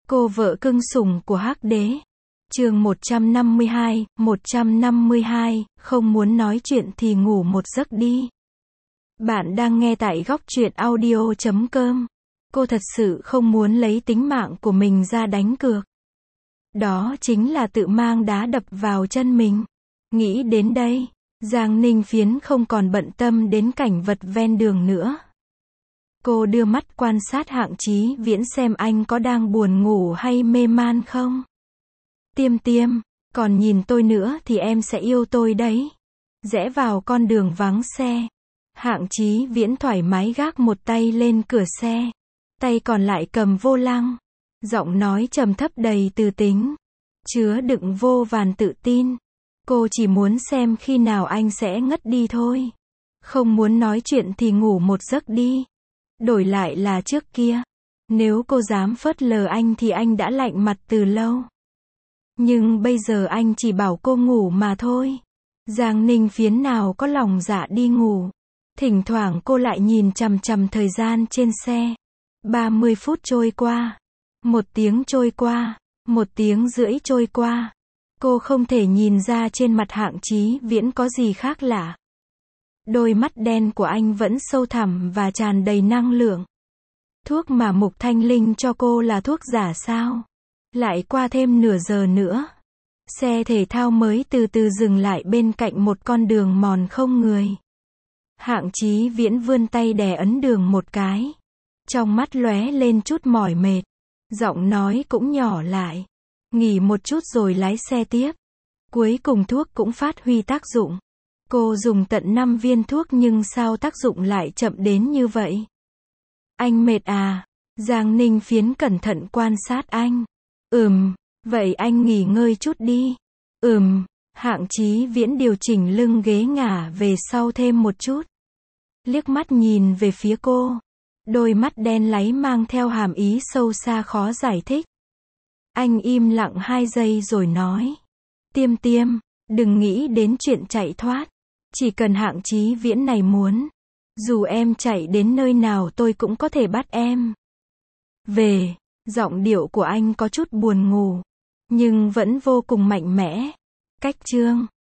Cô vợ cưng sủng của Hắc Đế. Chương 152, không muốn nói chuyện thì ngủ một giấc đi. Bạn đang nghe tại góc truyện audio.com. Cô thật sự không muốn lấy tính mạng của mình ra đánh cược. Đó chính là tự mang đá đập vào chân mình. Nghĩ đến đây, Giang Ninh Phiến không còn bận tâm đến cảnh vật ven đường nữa. Cô đưa mắt quan sát Hạng Chí Viễn xem anh có đang buồn ngủ hay mê man không. Tiêm, còn nhìn tôi nữa thì em sẽ yêu tôi đấy. Rẽ vào con đường vắng xe. Hạng Chí Viễn thoải mái gác một tay lên cửa xe. Tay còn lại cầm vô lăng. Giọng nói trầm thấp đầy từ tính. Chứa đựng vô vàn tự tin. Cô chỉ muốn xem khi nào anh sẽ ngất đi thôi. Không muốn nói chuyện thì ngủ một giấc đi. Đổi lại là trước kia. Nếu cô dám phớt lờ anh thì anh đã lạnh mặt từ lâu. Nhưng bây giờ anh chỉ bảo cô ngủ mà thôi. Giang Ninh Phiến nào có lòng dạ đi ngủ. Thỉnh thoảng cô lại nhìn chằm chằm thời gian trên xe. 30 phút trôi qua. 1 tiếng trôi qua. 1 tiếng rưỡi trôi qua. Cô không thể nhìn ra trên mặt Hạng Chí Viễn có gì khác lạ. Đôi mắt đen của anh vẫn sâu thẳm và tràn đầy năng lượng. Thuốc mà Mục Thanh Linh cho cô là thuốc giả sao? Lại qua thêm nửa giờ nữa. Xe thể thao mới từ từ dừng lại bên cạnh một con đường mòn không người. Hạng Chí Viễn vươn tay đè ấn đường một cái. Trong mắt lóe lên chút mỏi mệt. Giọng nói cũng nhỏ lại. Nghỉ một chút rồi lái xe tiếp. Cuối cùng thuốc cũng phát huy tác dụng. Cô dùng tận 5 viên thuốc nhưng sao tác dụng lại chậm đến như vậy? Anh mệt à? Giang Ninh Phiến cẩn thận quan sát anh. Vậy anh nghỉ ngơi chút đi. Hạng Chí Viễn điều chỉnh lưng ghế ngả về sau thêm một chút. Liếc mắt nhìn về phía cô. Đôi mắt đen láy mang theo hàm ý sâu xa khó giải thích. Anh im lặng 2 giây rồi nói. Tiêm, đừng nghĩ đến chuyện chạy thoát. Chỉ cần Hạng Chí Viễn này muốn. Dù em chạy đến nơi nào tôi cũng có thể bắt em về. Giọng điệu của anh có chút buồn ngủ. Nhưng vẫn vô cùng mạnh mẽ. Cách chương